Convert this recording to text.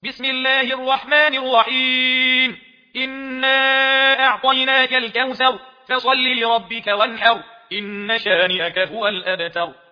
بسم الله الرحمن الرحيم. إنا أعطيناك الكوثر فصل لربك وانحر إن شانئك هو الأبتر.